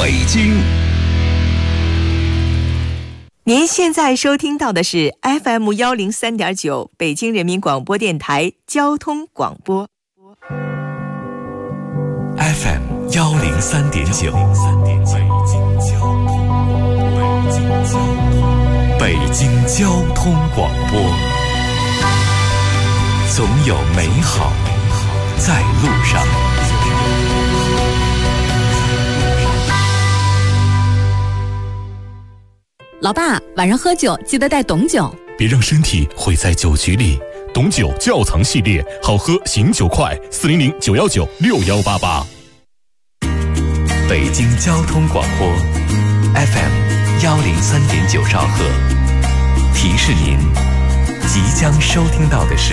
北京。 您现在收听到的是 FM103.9 北京人民广播电台交通广播。 FM103.9 北京交通广播，总有美好在路上。 老爸，晚上喝酒记得带董酒， 别让身体毁在酒局里。董酒窖藏系列，好喝醒酒快，400-919-6188。 北京交通广播 FM103.9兆赫，提示您即将收听到的是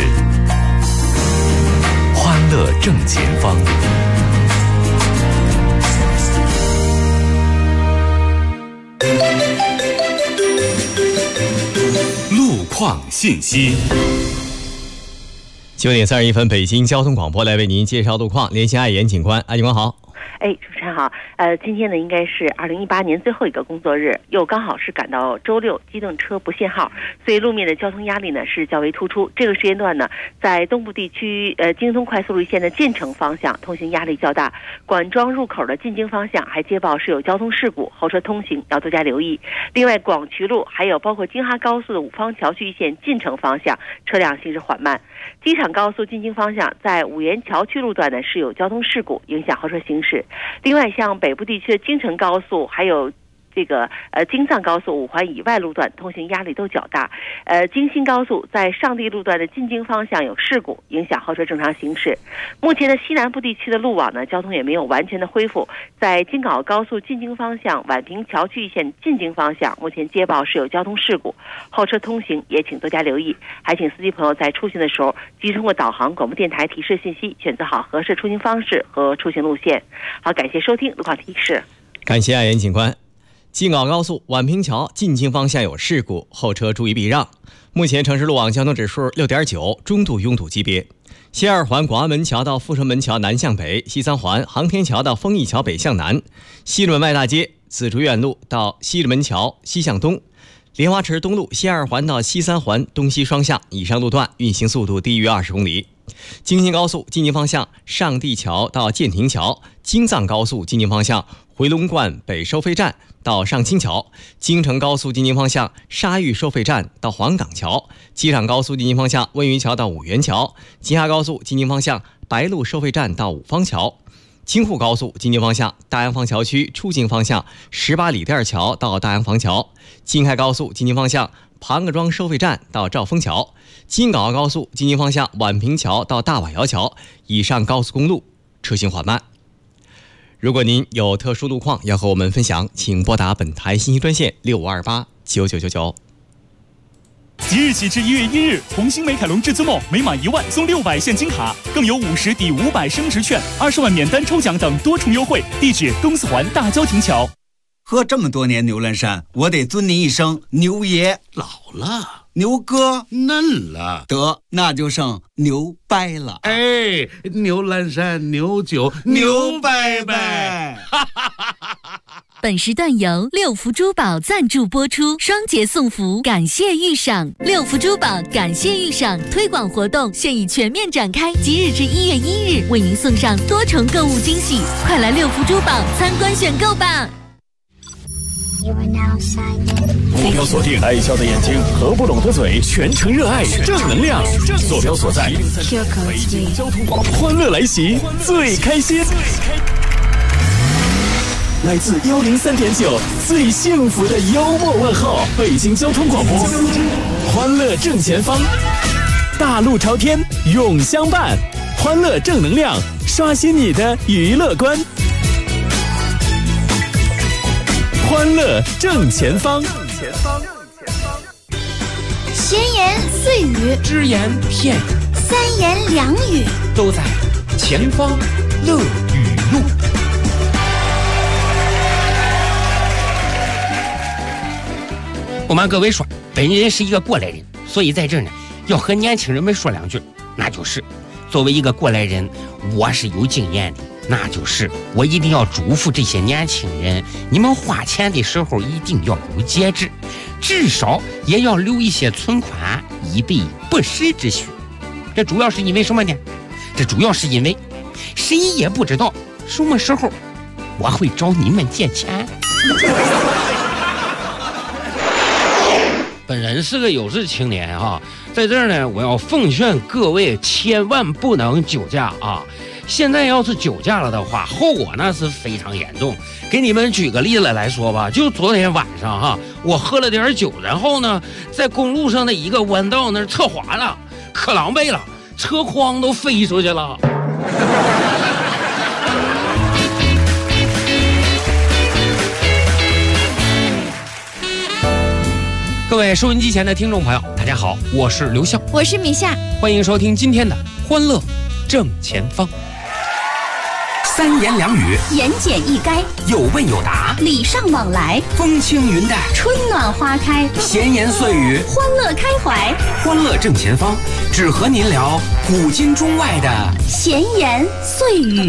欢乐正前方。路况信息。 9点31分，北京交通广播来为您介绍路况，连线爱言警官。爱警官好。 主持人好。今天呢应该是2018年最后一个工作日，又刚好是赶到周六，机动车不限号，所以路面的交通压力呢是较为突出。这个时间段呢，在东部地区京通快速路线的进城方向通行压力较大，管庄入口的进京方向还接报是有交通事故，后车通行要多加留意。另外，广渠路还有包括京哈高速的五方桥区线进城方向车辆行驶缓慢。机场高速进京方向在五原桥区路段呢是有交通事故，影响后车行驶。另外，像北部地区的京承高速还有京藏高速五环以外路段通行压力都较大。京新高速在上地路段的进京方向有事故，影响后车正常行驶。目前的西南部地区的路网呢，交通也没有完全的恢复。在京港澳高速进京方向宛平桥区线进京方向，目前接报是有交通事故，后车通行也请多加留意。还请司机朋友在出行的时候，即通过导航广播电台提示信息，选择好合适出行方式和出行路线。好，感谢收听路况提示。 感谢爱言警官。京港高速宛平桥进京方向有事故，后车注意避让。目前城市路网交通指数 6.9， 中度拥堵级别。西二环广安门桥到富顺门桥南向北，西三环航天桥到丰益桥北向南，西门外大街紫竹院路到西直门桥西向东，莲花池东路西二环到西三环东西双向以上路段运行速度低于20公里。京新高速进京方向上地桥到建亭桥，京藏高速进京方向回龙观北收费站到上清桥，京承高速进京方向沙峪收费站到黄岗桥，机场高速进京方向温榆桥到五原桥，京哈高速进京方向白鹿收费站到五方桥，京沪高速进京方向大洋坊桥区出京方向18里店桥到大洋坊桥，京开高速进京方向庞各庄收费站到兆丰桥，京港澳高速进京方向宛平桥到大瓦窑桥以上高速公路车行缓慢。如果您有特殊路况要和我们分享，请拨打本台信息专线65289999。 即日起至1月1日，红星美凯龙至尊梦每满1万送600现金卡，更有50抵500升值券、20万免单抽奖等多重优惠。地址：东四环大郊亭桥。 喝这么多年牛栏山，我得尊您一声牛爷。 老了， 牛哥嫩了， 得那就剩牛掰了。 哎，牛栏山牛酒牛掰掰。 本时段由六福珠宝赞助播出，双节送福，感谢预赏。六福珠宝感谢预赏推广活动现已全面展开，即日至1月1日为您送上多重购物惊喜，快来六福珠宝参观选购吧。 目标锁定，爱笑的眼睛，合不拢的嘴，全程热爱正能量。坐标所在，北京交通广播，欢乐来袭，最开心。来自103.9最幸福的幽默问候，北京交通广播，欢乐正前方，大路朝天永相伴，欢乐正能量，刷新你的娱乐观。欢乐正前方， 闲言碎语， 只言片语， 三言两语， 都在前方乐语录。不瞒各位说，本人是一个过来人，所以在这儿呢，要和年轻人们说两句，那就是作为一个过来人，我是有经验的， 那就是我一定要嘱咐这些年轻人，你们花钱的时候一定要有节制，至少也要留一些存款，以备不时之需。这主要是因为什么呢？这主要是因为谁也不知道什么时候我会找你们借钱。本人是个有志青年啊，在这儿呢，我要奉劝各位千万不能酒驾啊！现在要是酒驾了的话，后果那是非常严重。给你们举个例子来说吧，就昨天晚上哈，我喝了点酒，然后呢，在公路上的一个弯道那儿侧滑了，可狼狈了，车筐都飞出去了。各位收音机前的听众朋友，大家好，我是刘笑， 我是米夏， 欢迎收听今天的欢乐正前方。 三言两语， 言简意赅， 有问有答， 礼尚往来， 风轻云淡， 春暖花开， 闲言碎语， 欢乐开怀。 欢乐正前方，只和您聊古今中外的闲言碎语。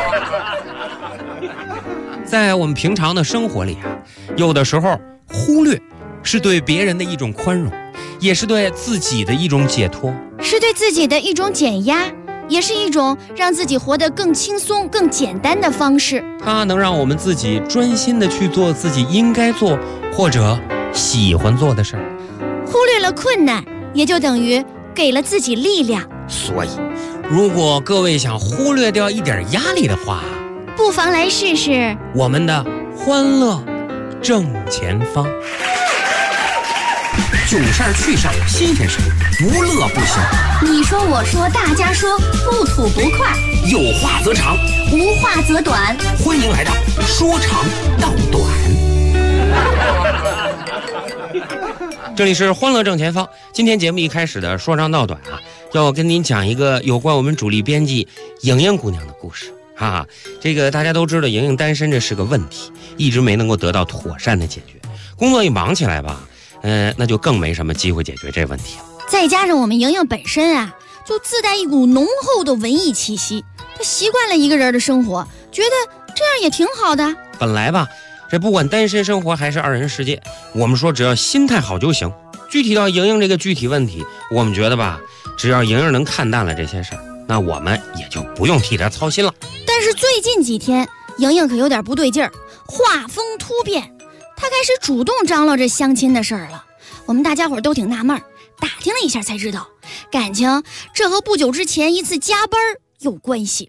在我们平常的生活里啊，有的时候忽略是对别人的一种宽容，也是对自己的一种解脱， 是对自己的一种减压，也是一种让自己活得更轻松更简单的方式。 它能让我们自己专心的去做自己应该做或者喜欢做的事儿。 忽略了困难，也就等于给了自己力量。 所以如果各位想忽略掉一点压力的话， 不妨来试试我们的欢乐正前方。 囧事儿趣事儿新鲜事儿，不乐不行。 你说我说大家说，不吐不快， 有话则长， 无话则短。 欢迎来到说长道短。 这里是欢乐正前方。今天节目一开始的说长道短啊，要跟您讲一个有关我们主力编辑莹莹姑娘的故事啊。这个大家都知道，莹莹单身这是个问题，一直没能够得到妥善的解决。工作一忙起来吧，那就更没什么机会解决这问题了。 再加上我们莹莹本身啊，就自带一股浓厚的文艺气息，她习惯了一个人的生活，觉得这样也挺好的。 本来吧，这不管单身生活还是二人世界，我们说只要心态好就行。具体到莹莹这个具体问题，我们觉得吧，只要莹莹能看淡了这些事儿，那我们也就不用替她操心了。 但是最近几天，莹莹可有点不对劲儿，画风突变，她开始主动张罗这相亲的事儿了。我们大家伙都挺纳闷，打听了一下才知道，感情这和不久之前一次加班有关系。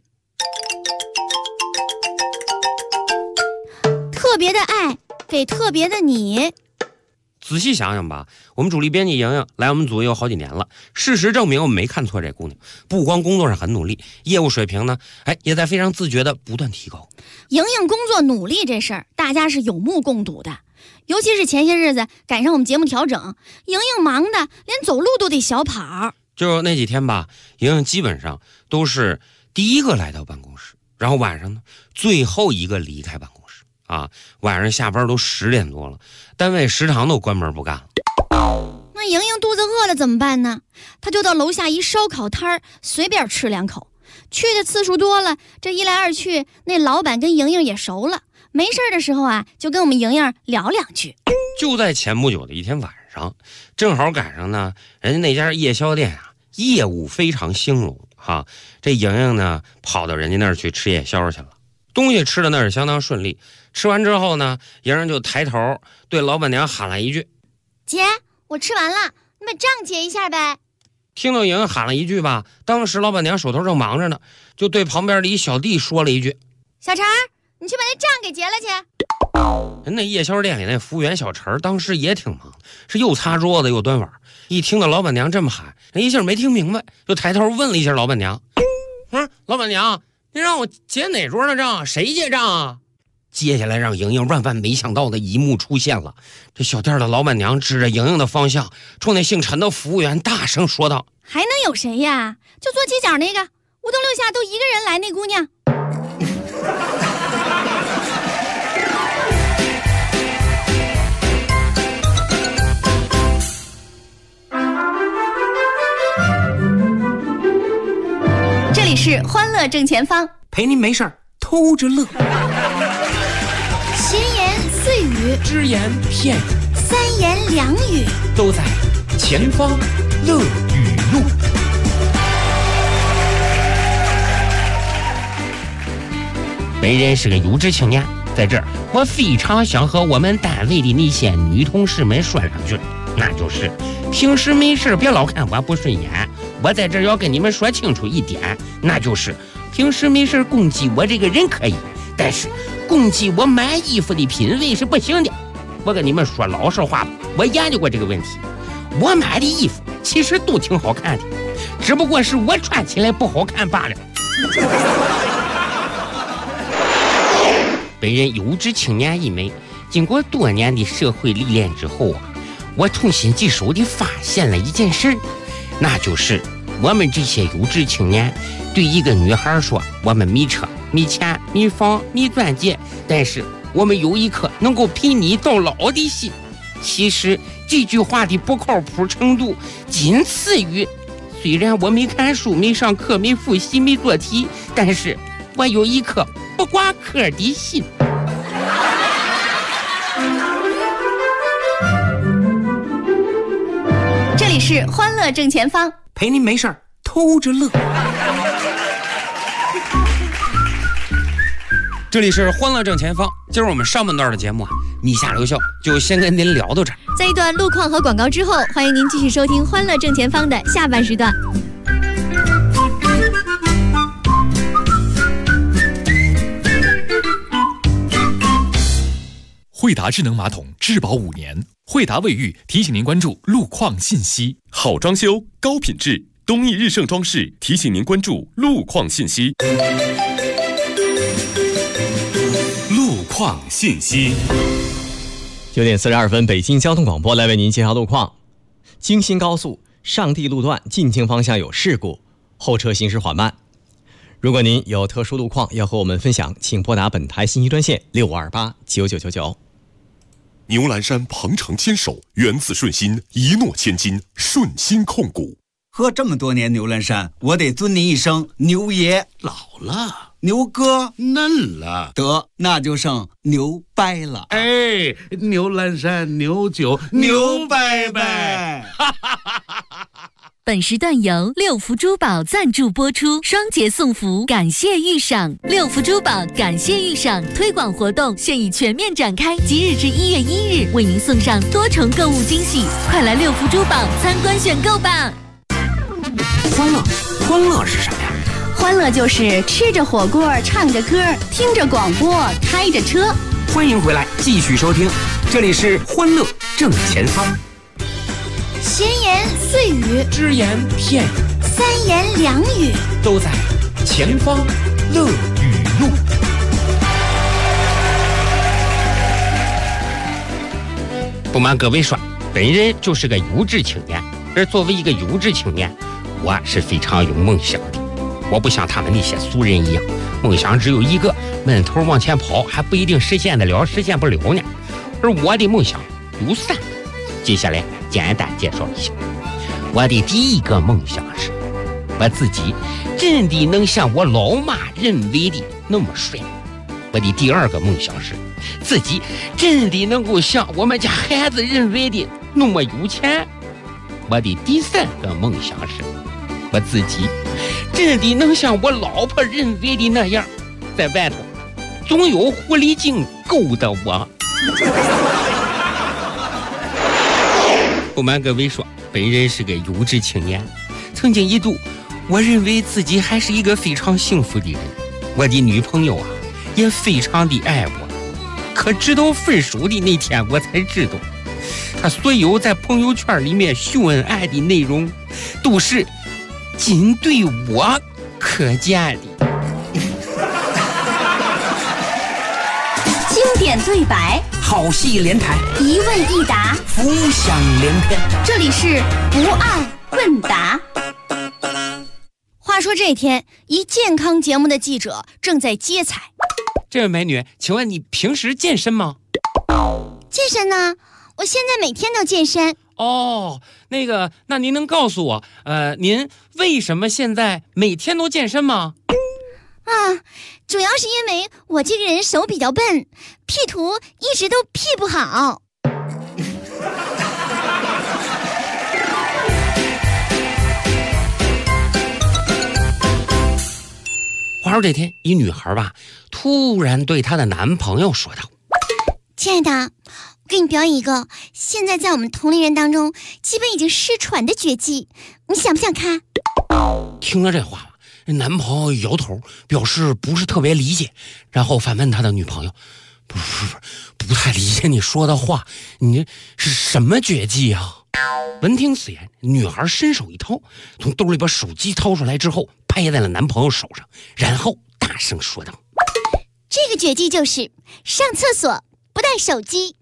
特别的爱给特别的你。 仔细想想吧，我们主力编辑莹莹来我们组也有好几年了，事实证明我们没看错这姑娘，不光工作上很努力，业务水平呢，也在非常自觉的不断提高。 莹莹工作努力这事儿，大家是有目共睹的。尤其是前些日子赶上我们节目调整，莹莹忙的连走路都得小跑。 就那几天吧，莹莹基本上都是第一个来到办公室，然后晚上呢最后一个离开办公室啊。晚上下班都10点多了，单位食堂都关门不干了。 那莹莹肚子饿了怎么办呢？她就到楼下一烧烤摊儿随便吃2口。去的次数多了，这一来二去，那老板跟莹莹也熟了。没事的时候啊，就跟我们莹莹聊2句。 就在前不久的一天晚上，正好赶上呢，人家那家夜宵店啊，业务非常兴隆哈。这莹莹呢，跑到人家那儿去吃夜宵去了，东西吃的那是相当顺利。吃完之后呢，莹莹就抬头对老板娘喊了一句：“ 姐，我吃完了，你把账结一下呗。” 听到莹莹喊了一句吧，当时老板娘手头正忙着呢，就对旁边的一小弟说了一句：“ 小陈，你去把那账给结了去。” 人那夜宵店里那服务员小陈当时也挺忙，是又擦桌子又端碗。一听到老板娘这么喊，人一下没听明白，就抬头问了一下老板娘：“老板娘，您让我结哪桌的账？谁结账啊？”接下来让莹莹万万没想到的一幕出现了，这小店的老板娘指着莹莹的方向，冲那姓陈的服务员大声说道：“ 还能有谁呀？就做鸡脚那个，5栋6下都一个人来那姑娘。” 这里是欢乐正前方， 陪您没事儿偷着乐。 闲言碎语， 只言片语， 三言两语， 都在前方乐语录。 本人是个优质青年，在这儿我非常想和我们单位的那些女同事们说两句，那就是平时没事别老看我不顺眼，我在这儿要跟你们说清楚一点，那就是平时没事攻击我这个人可以，但是攻击我买衣服的品味是不行的。我跟你们说老实话，我研究过这个问题，我买的衣服其实都挺好看的，只不过是我穿起来不好看罢了。本人优质青年一枚，经过多年的社会历练之后啊，我痛心疾首地发现了一件事，那就是我们这些优质青年对一个女孩说我们迷车、迷钱、迷房、迷钻戒，但是我们有一颗能够陪你到老的心。其实这句话的不靠谱程度仅次于，虽然我没看书、没上课、没复习、没做题，但是我有一颗不挂科的心。 这里是欢乐正前方， 陪您没事儿偷着乐。 这里是欢乐正前方，今儿我们上半段的节目啊，米下留校就先跟您聊到这儿。 在一段路况和广告之后，欢迎您继续收听欢乐正前方的下半时段。 惠达智能马桶质保5年，惠达卫浴提醒您关注路况信息。好装修，高品质，东义日盛装饰提醒您关注路况信息。路况信息。 9点42分，北京交通广播来为您介绍路况。京新高速上地路段进京方向有事故，后车行驶缓慢。如果您有特殊路况要和我们分享，请拨打本台信息专线65289999。 牛栏山鹏程牵手，原子顺心，一诺千金，顺心控股。 喝这么多年牛栏山，我得尊您一声牛爷。 老了， 牛哥嫩了， 得那就剩牛掰了。 哎，牛栏山牛酒牛掰掰。 本时段由六福珠宝赞助播出，双节送福，感谢遇赏。六福珠宝感谢遇赏推广活动现已全面展开，即日至1月1日，为您送上多重购物惊喜，快来六福珠宝参观选购吧！ 欢乐是什么呀？ 欢乐就是吃着火锅，唱着歌，听着广播，开着车。 欢迎回来，继续收听，这里是欢乐正前方。 闲言碎语， 只言片语， 三言两语， 都在前方乐语录。 不瞒各位说，本人就是个优质青年，而作为一个优质青年，我是非常有梦想的。我不像他们那些俗人一样，梦想只有一个，闷头往前跑，还不一定实现得了，实现不了呢。而我的梦想有3个，接下来简单介绍一下。我的第一个梦想是，我自己真的能像我老妈认为的那么帅。我的第2个梦想是，自己真的能够像我们家孩子认为的那么有钱。我的第3个梦想是，我自己真的能像我老婆认为的那样，在外头总有狐狸精勾搭我。不瞒各位说，本人是个优质青年，曾经一度我认为自己还是一个非常幸福的人，我的女朋友啊也非常的爱我。可直到分手的那天，我才知道她所有在朋友圈里面秀恩爱的内容都是仅对我可见的。 经典对白， 好戏连台， 一问一答， 浮想联翩。 这里是不爱问答。 话说这天，一健康节目的记者正在接彩。 这位美女，请问你平时健身吗？ 健身呢？我现在每天都健身。 哦，那您能告诉我，您为什么现在每天都健身吗？ 主要是因为我这个人手比较笨，P 图一直都 P 不好。 话说这天，一女孩吧，突然对她的男朋友说道：“ 亲爱的，我给你表演一个现在在我们同龄人当中基本已经失传的绝技，你想不想看？” 听了这话，男朋友摇头，表示不是特别理解，然后反问他的女朋友：“不太理解你说的话，你这是什么绝技啊？”闻听此言，女孩伸手一掏，从兜里把手机掏出来之后，拍在了男朋友手上，然后大声说道：“ 这个绝技就是上厕所不带手机。”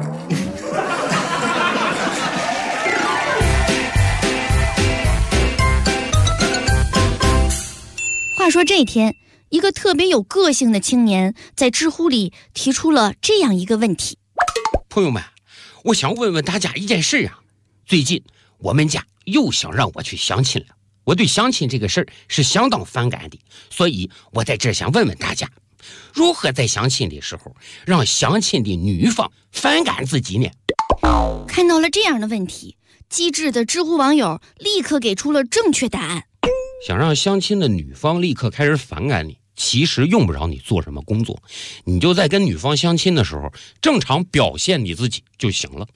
话说这天，一个特别有个性的青年在知乎里提出了这样一个问题： 朋友们，我想问问大家一件事啊。最近我们家又想让我去相亲了，我对相亲这个事儿是相当反感的，所以我在这想问问大家，如何在相亲的时候让相亲的女方反感自己呢？ 看到了这样的问题，机智的知乎网友立刻给出了正确答案。 想让相亲的女方立刻开始反感你，其实用不着你做什么工作，你就在跟女方相亲的时候正常表现你自己就行了。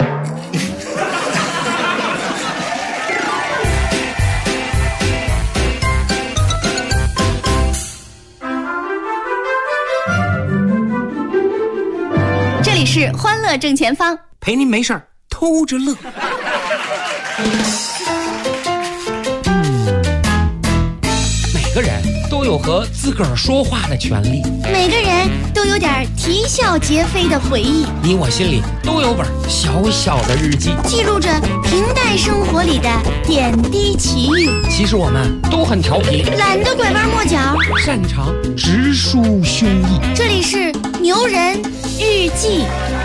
这里是欢乐正前方， 陪您没事儿偷着乐。 每个人都有和自个儿说话的权利， 每个人都有点啼笑皆非的回忆， 你我心里都有本小小的日记， 记录着平淡生活里的点滴奇遇。 其实我们都很调皮， 懒得拐弯抹角， 擅长直抒胸臆。 这里是牛人日记。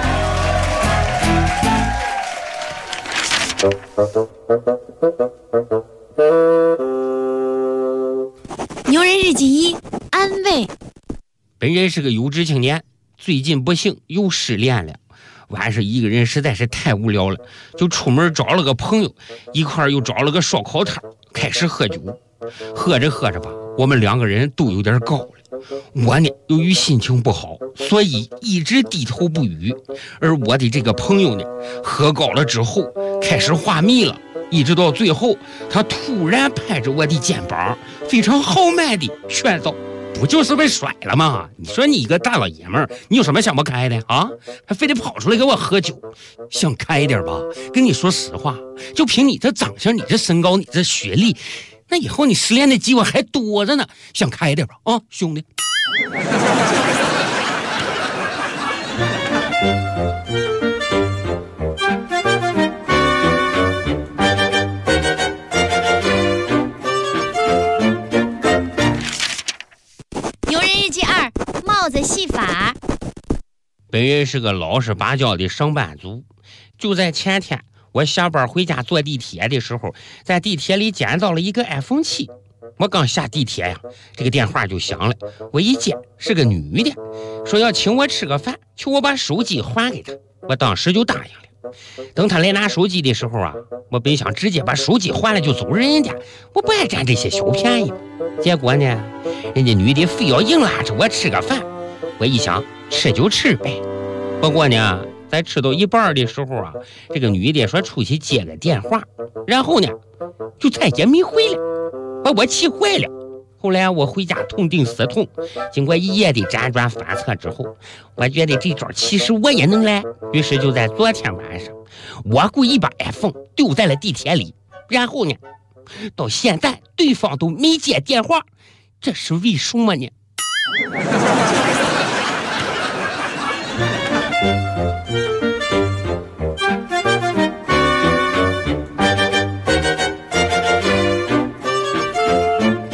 牛人日记一，安慰。 本人是个有志青年，最近不幸又失恋了。晚上一个人实在是太无聊了，就出门找了个朋友，一块又找了个烧烤摊，开始喝酒。喝着喝着吧，我们两个人都有点高了。我呢，由于心情不好，所以一直低头不语。而我的这个朋友呢，喝高了之后开始话密了，一直到最后，他突然拍着我的肩膀，非常豪迈地劝道：“不就是被甩了吗？你说你一个大老爷们儿，你有什么想不开的啊？还非得跑出来给我喝酒，想开点吧？跟你说实话，就凭你这长相，你这身高，你这学历，那以后你失恋的机会还多着呢。想开点吧，啊，兄弟。” 帽子戏法。 本人是个老实巴交的上班族，就在前天，我下班回家坐地铁的时候，在地铁里捡到了一个 iPhone 7。我刚下地铁呀，这个电话就响了。我一接是个女的，说要请我吃个饭，求我把手机还给她。我当时就答应了。等她来拿手机的时候啊，我本想直接把手机还了就走人家，我不爱占这些小便宜。结果呢，人家女的非要硬拉着我吃个饭。我一想，吃就吃呗。不过呢，在吃到一半的时候啊，这个女的说出去接个电话，然后呢就再也没回来，把我气坏了。后来我回家痛定思痛，经过一夜的辗转反侧之后，我觉得这招其实我也能来。于是就在昨天晚上，我故意把 iPhone 丢在了地铁里，然后呢，到现在对方都没接电话，这是为什么呢？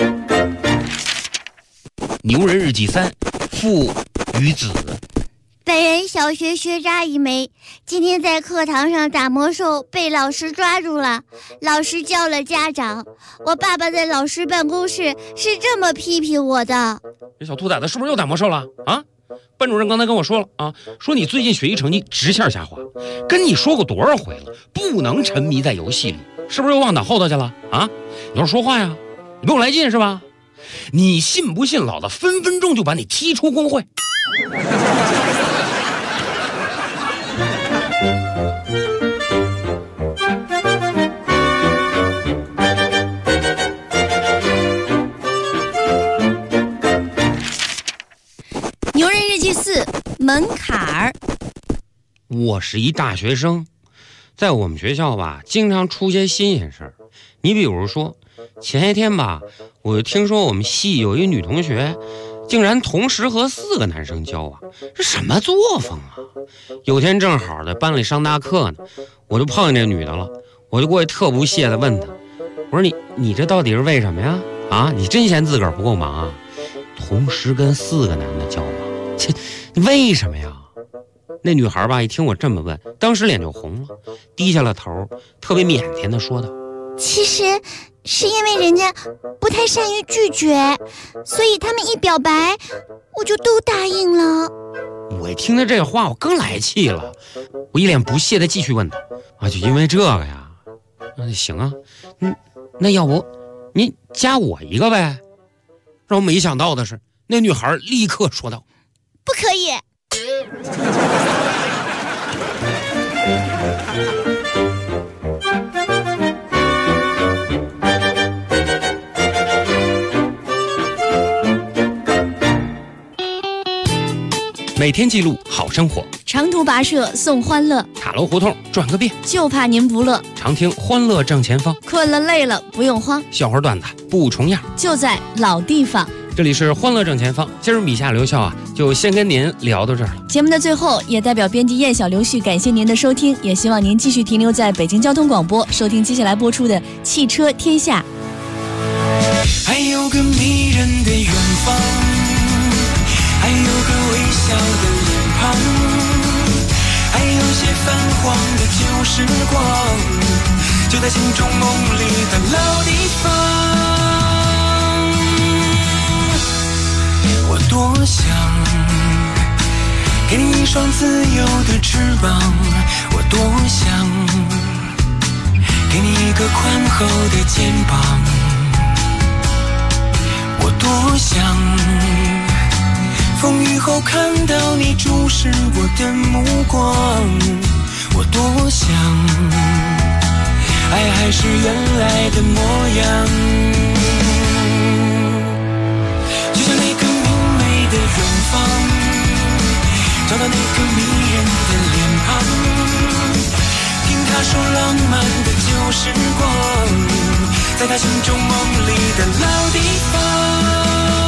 牛人日记3，父与子。 本本人小学学渣一枚，今天在课堂上打魔兽被老师抓住了，老师叫了家长。我爸爸在老师办公室是这么批评我的： 这小兔崽子是不是又打魔兽了啊？班主任刚才跟我说了啊，说你最近学习成绩直线下滑，跟你说过多少回了，不能沉迷在游戏里，是不是又忘打后头去了啊？你要是说话呀，你不用来劲是吧？你信不信老子分分钟就把你踢出工会？ 牛人日记4，门槛儿。 我是一大学生，在我们学校吧，经常出些新鲜事儿。你比如说，前些天吧，我就听说我们系有一女同学，竟然同时和4个男生交往，这什么作风啊？有天正好在班里上大课呢，我就碰见这女的了，我就过去特不屑地问她，我说你这到底是为什么呀？啊，你真嫌自个儿不够忙啊？同时跟4个男的交往，这为什么呀？那女孩吧，一听我这么问，当时脸就红了，低下了头，特别腼腆地说道： 其实是因为人家不太善于拒绝，所以他们一表白我就都答应了。 我一听到这话，我更来气了，我一脸不屑地继续问他：啊，就因为这个呀？行啊，那要不您加我一个呗？让我没想到的是，那女孩立刻说道： 不可以。 每天记录好生活， 长途跋涉送欢乐， 塔楼胡同转个遍， 就怕您不乐。 常听欢乐正前方， 困了累了不用慌， 笑话段子不重样， 就在老地方。 这里是欢乐正前方，今儿米夏刘笑啊，就先跟您聊到这儿了。 节目的最后，也代表编辑燕小刘旭感谢您的收听，也希望您继续停留在北京交通广播，收听接下来播出的《汽车天下》。 还有个迷人的远方，还有个微笑的脸庞，还有些泛黄的旧时光，就在心中梦里的老地方。我多想给你一双自由的翅膀，我多想给你一个宽厚的肩膀，我多想风雨后看到你注视我的目光，我多想爱还是原来的模样，就像那个明媚的远方，找到那个迷人的脸庞，听他说浪漫的旧时光，在他心中梦里的老地方。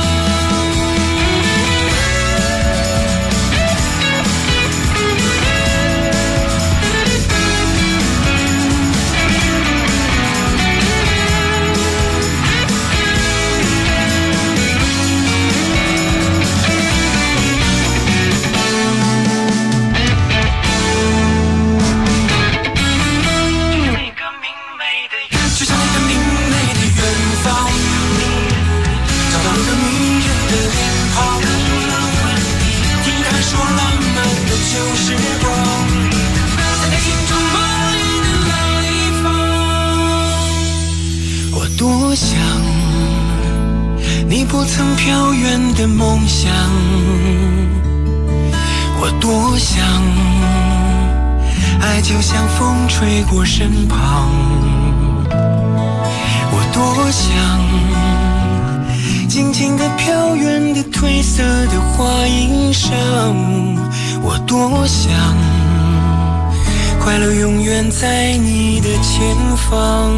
多想你不曾飘远的梦想，我多想爱就像风吹过身旁，我多想静静地飘远的褪色的花衣裳，我多想快乐永远在你的前方。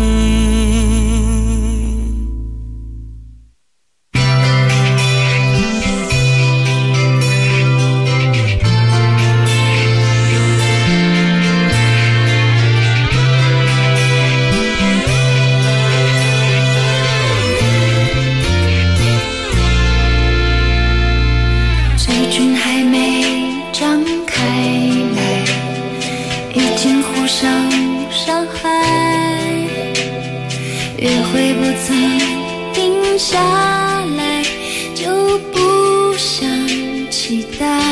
最近还没张开下来，就不想期待。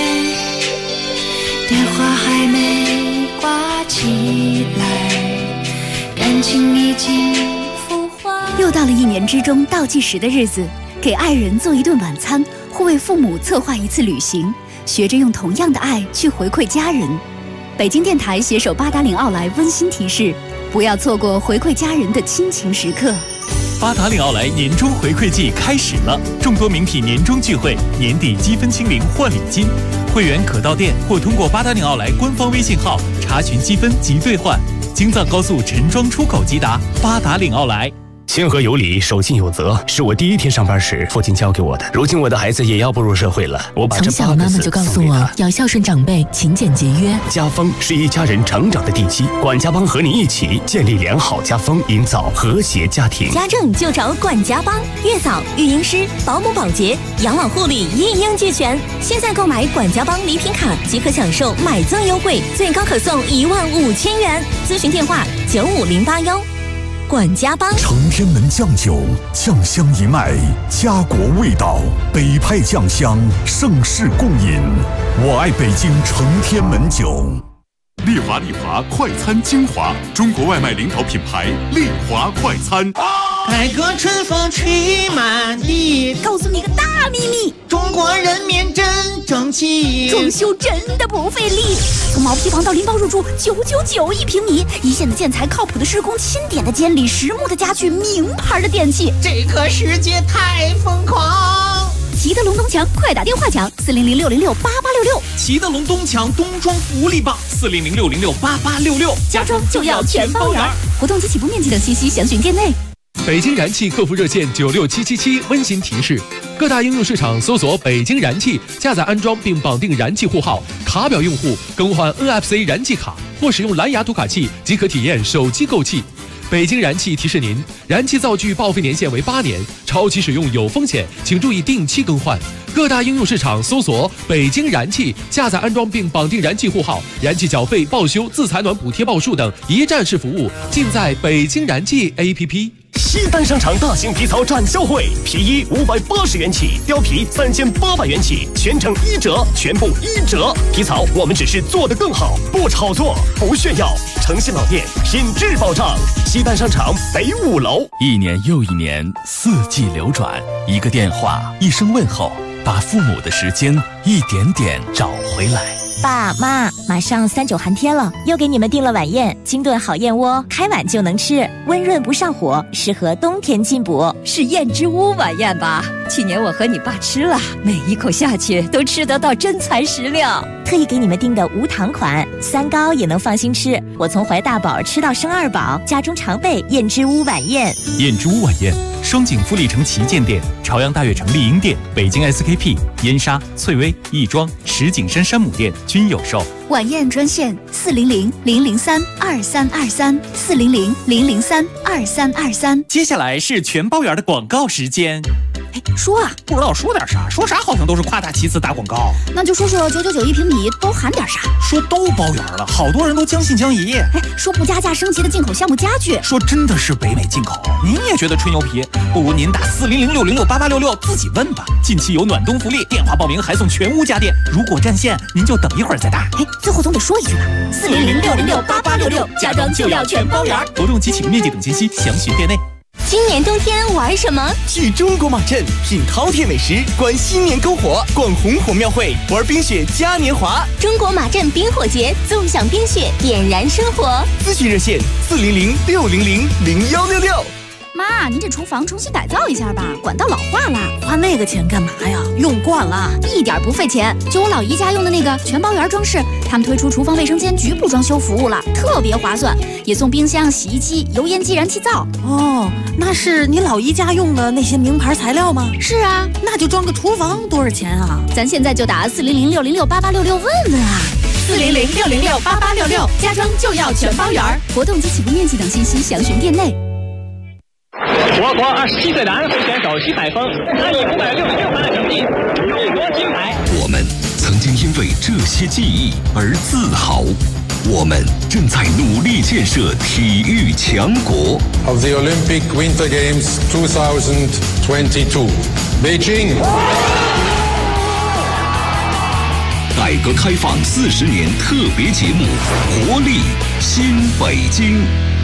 电话还没挂起来，感情已经腐化。 又到了1年之中倒计时的日子，给爱人做一顿晚餐，或为父母策划一次旅行，学着用同样的爱去回馈家人。北京电台携手八达岭奥莱温馨提示：不要错过回馈家人的亲情时刻。 八达岭奥莱年终回馈季开始了，众多名品年终聚会，年底积分清零换礼金，会员可到店或通过八达岭奥莱官方微信号查询积分及兑换。京藏高速陈庄出口即达，八达岭奥莱。 谦和有礼，守信有责，是我第一天上班时父亲教给我的。如今我的孩子也要步入社会了，我把这从小妈妈就告诉我要孝顺长辈，勤俭节约。 家风是一家人成长的地基，管家帮和你一起建立良好家风，营造和谐家庭。 家政就找管家帮，月嫂、育婴师、保姆、保洁、养老护理一应俱全。现在购买管家帮礼品卡即可享受买赠优惠，最高可送15000元。咨询电话95081。管家帮承天门酱酒，酱香一脉，家国味道，北派酱香，盛世共饮。我爱北京承天门酒。 丽华快餐精华，中国外卖领导品牌丽华快餐。 改革春风吹满地， 告诉你个大秘密， 中国人民真争气， 装修真的不费力。从毛坯房到拎包入住，9991平米，一线的建材，靠谱的施工，钦点的监理，实木的家具，名牌的电器， 这个世界太疯狂。 齐德龙东墙，快打电话抢400-606-8866。 齐德龙东墙冬装福利棒，400-606-8866。 家装就要全包圆。活动及起步面积等信息详询店内。 北京燃气客服热线96777温馨提示：各大应用市场搜索北京燃气，下载安装并绑定燃气户号，卡表用户更换 NFC 燃气卡或使用蓝牙读卡器即可体验手机购气。北京燃气提示您，燃气灶具报废年限为8年，超期使用有风险，请注意定期更换。各大应用市场搜索北京燃气，下载安装并绑定燃气户号，燃气缴费、报修、自采暖补贴报数等一站式服务尽在北京燃气 APP。 西单商场大型皮草展销会，皮衣580元起，貂皮3800元起，全程1折，全部1折。皮草我们只是做得更好，不炒作，不炫耀，诚信老店，品质保障。西单商场北5楼。 1年又1年，4季流转，一个电话，一声问候，把父母的时间一点点找回来。 爸妈，马上3·9寒天了，又给你们订了晚宴，精炖好燕窝，开碗就能吃，温润不上火，适合冬天进补。 是燕之屋晚宴吧？去年我和你爸吃了，每一口下去都吃得到真材实料。 特意给你们订的无糖款，3高也能放心吃。我从怀大宝吃到生2宝，家中常备燕之屋晚宴。 燕之屋晚宴，双井富力城旗舰店、朝阳大悦城丽婴店、北京 SKP、燕莎、翠微、亦庄、石景山山姆店均有售。 晚宴专线400-003-2323，400-003-2323。 接下来是全包圆的广告时间。 说啊， 不知道说点啥，说啥好像都是夸大其词打广告。 那就说说9991平米都含点啥？ 说都包圆了，好多人都将信将疑。 说不加价升级的进口项目家具， 说真的是北美进口。您也觉得吹牛皮？不如您打400-606-8866自己问吧。近期有暖冬福利，电话报名还送全屋家电。如果占线，您就等一会儿再打。 最后总得说一句吧，400-606-8866，家装就要全包圆。 活动及起步面积等信息详询店内。 今年冬天玩什么？ 去中国马镇品饕餮美食，观新年篝火，逛红火庙会，玩冰雪嘉年华。 中国马镇冰火节，纵享冰雪，点燃生活。 咨询热线400-600-0166。 妈，您这厨房重新改造一下吧，管道老化了。 花那个钱干嘛呀？用惯了， 一点不费钱。就我老姨家用的那个全包圆装饰，他们推出厨房卫生间局部装修服务了，特别划算，也送冰箱、洗衣机、油烟机、燃气灶。 哦，那是你老姨家用的那些名牌材料吗？ 是啊， 那就装个厨房多少钱啊？ 咱现在就打400-606-8866问问啊。 400-606-8866， 家装就要全包圆。活动及起步面积等信息详询店内。 我国27岁的安徽选手徐海峰，他以566分的成绩勇夺金牌。 我们曾经因为这些记忆而自豪， 我们正在努力建设体育强国。 Of the Olympic Winter Games 2022, Beijing. 改革开放40年特别节目《活力新北京》。